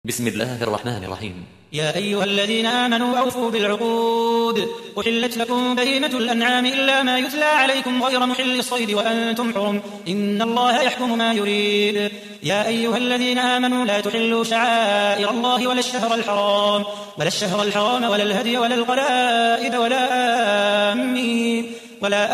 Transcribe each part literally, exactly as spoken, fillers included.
بسم الله الرحمن الرحيم. يا أيها الذين آمنوا أوفوا بالعقود أحلت لكم بهيمة الأنعام إلا ما يتلى عليكم غير محل الصيد وأنتم حرم إن الله يحكم ما يريد. يا أيها الذين آمنوا لا تحلوا شعائر الله ولا الشهر الحرام ولا الشهر الحرام ولا الهدي ولا القلائد ولا آمين ولا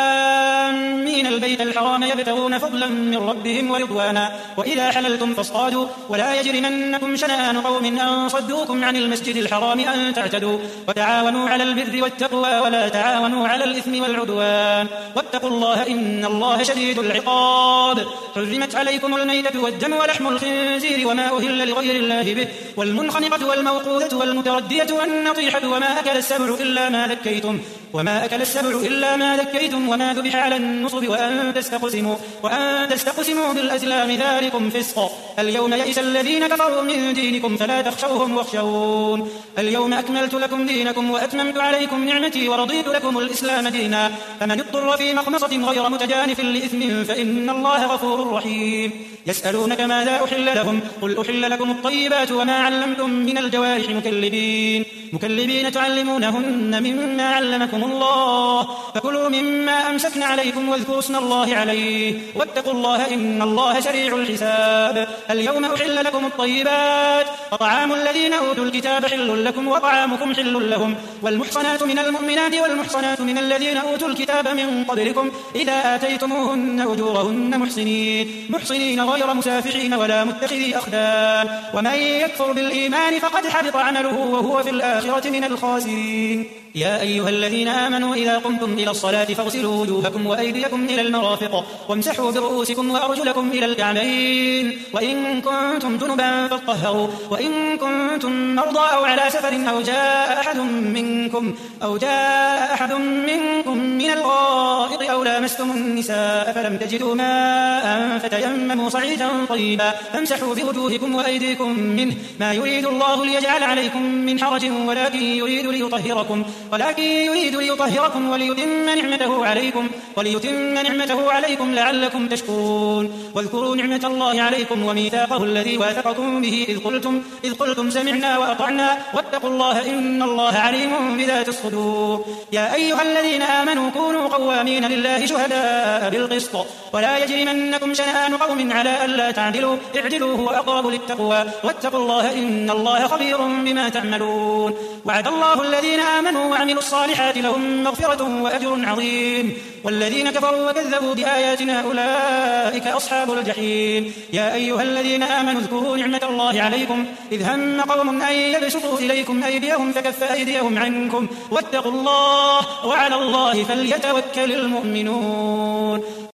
آمين البيت الحرام يبتغون فضلا من ربهم ورضوانا وإذا حللتم فاصطادوا ولا يجرمنكم شنآن قوم أن صدوكم عن المسجد الحرام أن تعتدوا وتعاونوا على البر والتقوى ولا تعاونوا على الإثم والعدوان واتقوا الله إن الله شديد العقاب. حرمت عليكم الميتة والدم ولحم الخنزير وما أهل لغير الله به والمنخنقة والموقوذة والمتردية والنطيحة وما أكل السبع إلا ما ذكيتم وما أكل السبع إلا ما ذكيتم وما ذبح على النصب وأن تستقسموا وأن تستقسموا بالأزلام ذلكم فسق. اليوم يئس الذين كفروا من دينكم فلا تخشوهم واخشون. اليوم أكملت لكم دينكم وأتممت عليكم نعمتي ورضيت لكم الإسلام دينا فمن اضطر في مخمصة غير متجانف لإثم فإن الله غفور رحيم. يسألونك ماذا أحل لهم قل أحل لكم الطيبات وما علمتم من الجوارح مكلبين مكلبين تعلمونهن مما علمكم الله فكلوا مما أمسكن عليكم واذكروا اسم الله عليه واتقوا الله إن الله سريع الحساب. اليوم أحل لكم الطيبات وطعام الذين أوتوا الكتاب حل لكم وطعامكم حل لهم والمحصنات من المؤمنات والمحصنات من الذين أوتوا الكتاب من قبلكم إذا آتيتموهن أجورهن محسنين محسنين غير مسافحين ولا متخذي أخدان ومن يكفر بالإيمان فقد حبط عمله وهو في الآخرة من الخاسرين. يا أيها الذين آمنوا إذا قمتم إلى الصلاة فاغسلوا وجوهكم وأيديكم إلى المرافق وامسحوا برؤوسكم وأرجلكم إلى الكعبين وإن كنتم جنبا فاطهروا وإن كنتم مرضى أو على سفر أو جاء أحد منكم أو جاء أحد منكم من الغائط أو لامستم النساء فلم تجدوا ماء فتيمموا صعيدا طيبا فامسحوا بوجوهكم وأيديكم منه ما يريد الله ليجعل عليكم من حرج ولكن يريد ليطهركم ولكن يريد ليطهركم وليتم نعمته عليكم وليتم نعمته عليكم لعلكم تشكرون. واذكروا نعمة الله عليكم وميثاقه الذي واثقكم به إذ قلتم إذ قلتم سمعنا وأطعنا واتقوا الله إن الله عليم بذات الصدور. يا أيها الذين آمنوا كونوا قوامين لله شهداء بالقسط ولا يجرمنكم شنآن قوم على ألا تعدلوا اعدلوا هو أقرب للتقوى واتقوا الله إن الله خبير بما تعملون. وعد الله الذين آمنوا وعملوا الصالحات لهم مغفرة وأجر عظيم والذين كفروا وكذبوا بآياتنا أولئك أصحاب الجحيم. يا أيها الذين آمنوا اذكروا نعمة الله عليكم إذ هم قوم أن يبسطوا إليكم أيديهم فكف أيديهم عنكم واتقوا الله وعلى الله فليتوكل المؤمنون.